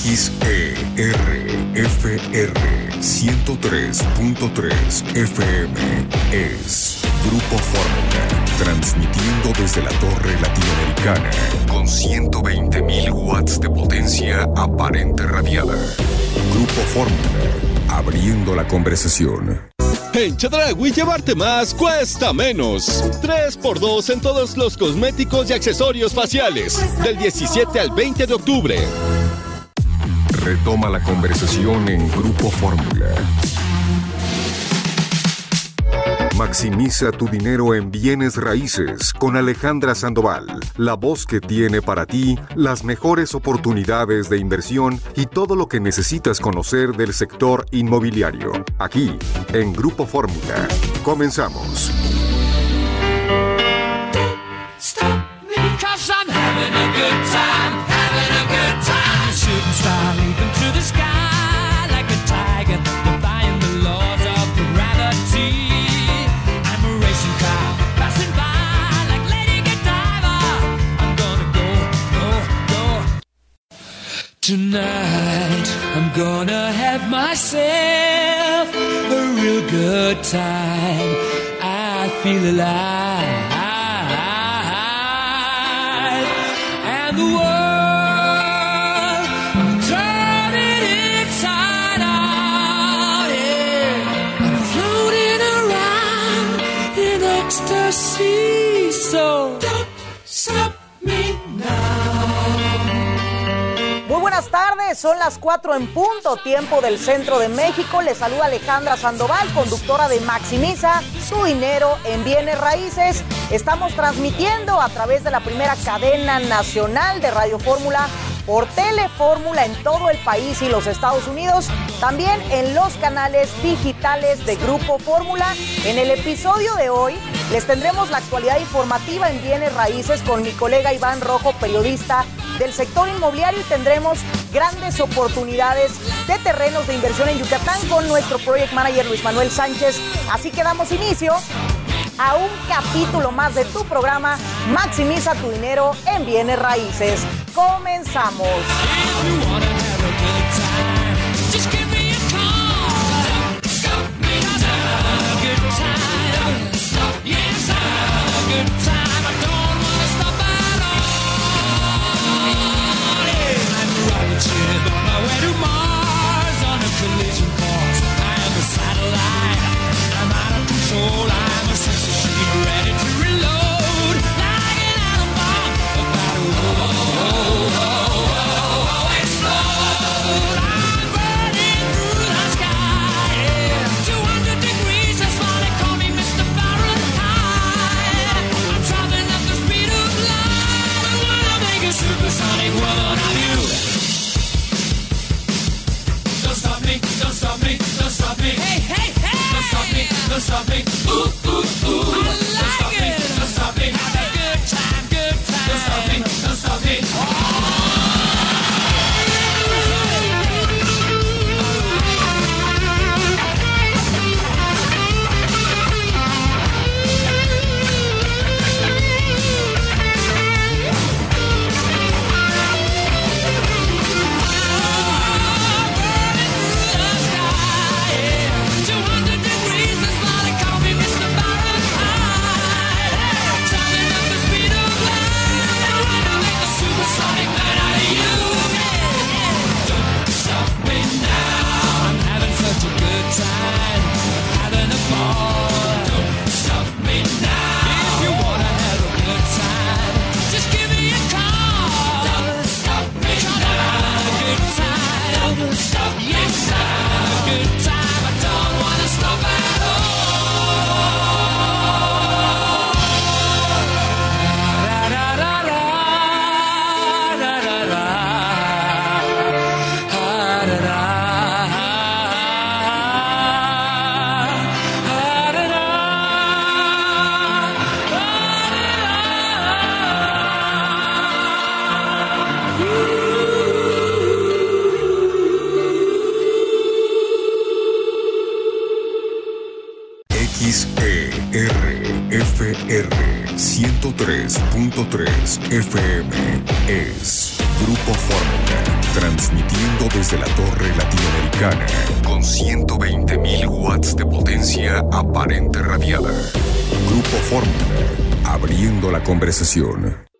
XERFR 103.3 FM es Grupo Fórmula, transmitiendo desde la Torre Latinoamericana con 120.000 watts de potencia aparente radiada. Grupo Fórmula, abriendo la conversación. En Chedraui llevarte más cuesta menos. 3x2 en todos los cosméticos y accesorios faciales. Del 17 al 20 de octubre. Retoma la conversación en Grupo Fórmula. Maximiza tu dinero en bienes raíces con Alejandra Sandoval, la voz que tiene para ti las mejores oportunidades de inversión y todo lo que necesitas conocer del sector inmobiliario. Aquí, en Grupo Fórmula. Comenzamos. Tonight, I'm gonna have myself a real good time. I feel alive. And the world, I'm turning inside out, yeah. I'm floating around in ecstasy, so don't stop me now. Buenas tardes, son las 4 en punto, tiempo del centro de México. Les saluda Alejandra Sandoval, conductora de Maximiza tu dinero en bienes raíces. Estamos transmitiendo a través de la primera cadena nacional de Radio Fórmula por Telefórmula en todo el país y los Estados Unidos, también en los canales digitales de Grupo Fórmula. En el episodio de hoy les tendremos la actualidad informativa en bienes raíces con mi colega Iván Rojo, periodista del sector inmobiliario, y tendremos grandes oportunidades de terrenos de inversión en Yucatán con nuestro project manager Luis Manuel Sánchez. Así que damos inicio a un capítulo más de tu programa Maximiza tu dinero en bienes raíces. Comenzamos. Don't stop me, ooh, ooh, ooh. I like it. Don't stop me, have a good time, good time. Don't stop me, don't stop me. XERFR 103.3 FM es Grupo Fórmula, Transmitiendo desde la Torre Latinoamericana con 120.000 watts de potencia aparente radiada. Grupo Fórmula, abriendo la conversación.